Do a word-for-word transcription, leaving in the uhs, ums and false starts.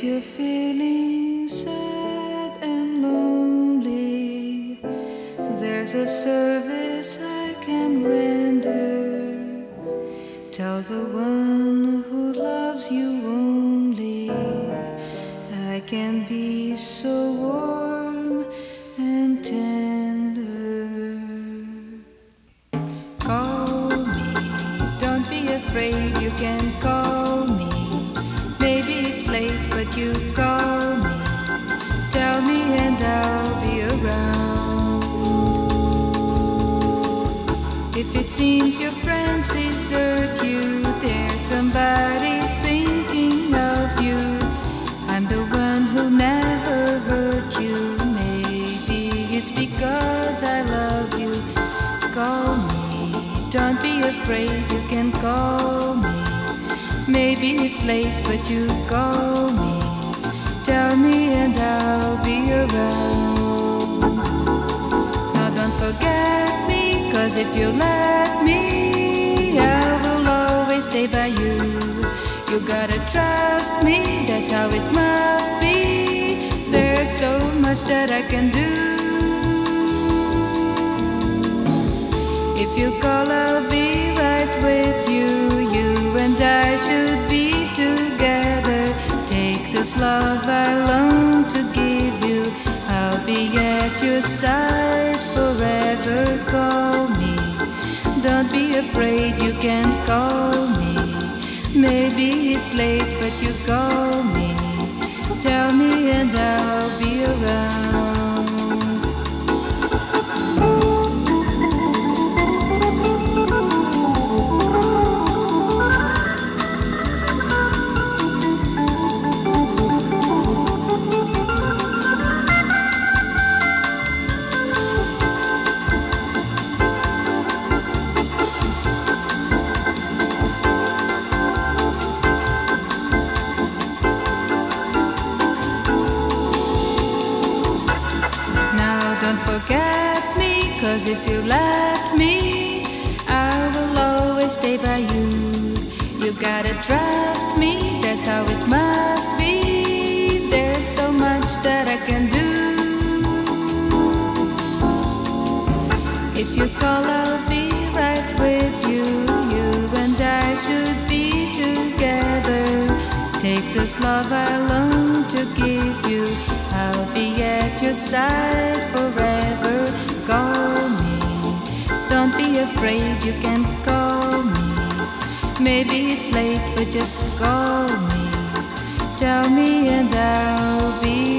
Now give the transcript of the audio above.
you're feeling sad and lonely, there's a service I can render. Tell the one who loves you only, I can be so warm and tender. Call me, don't be afraid, you can call me. Maybe it's late, but you call me. Tell me and I'll be around. If it seems your friends desert you, there's somebody thinking of you. I'm the one who never hurt you. Maybe it's because I love you. Call me, don't be afraid, you can call me. Maybe it's late, but you call me. Tell me and I'll be around. Now don't forget me, cause if you let me, I will always stay by you. You gotta trust me, that's how it must be. There's so much that I can do. If you call, I'll be right with you. You and I should be together. Take this love I long to give you. I'll be at your side forever. Call me, don't be afraid, you can call me. Maybe it's late, but you call me. Tell me and I'll be around. Don't forget me, cause if you let me, I will always stay by you. You gotta trust me, that's how it must be. There's so much that I can do. If you call, I'll be right with you. You and I should be together. Take this love I long to give you. I'll be at your side forever. Call me, don't be afraid, you can call me. Maybe it's late, but just call me. Tell me and I'll be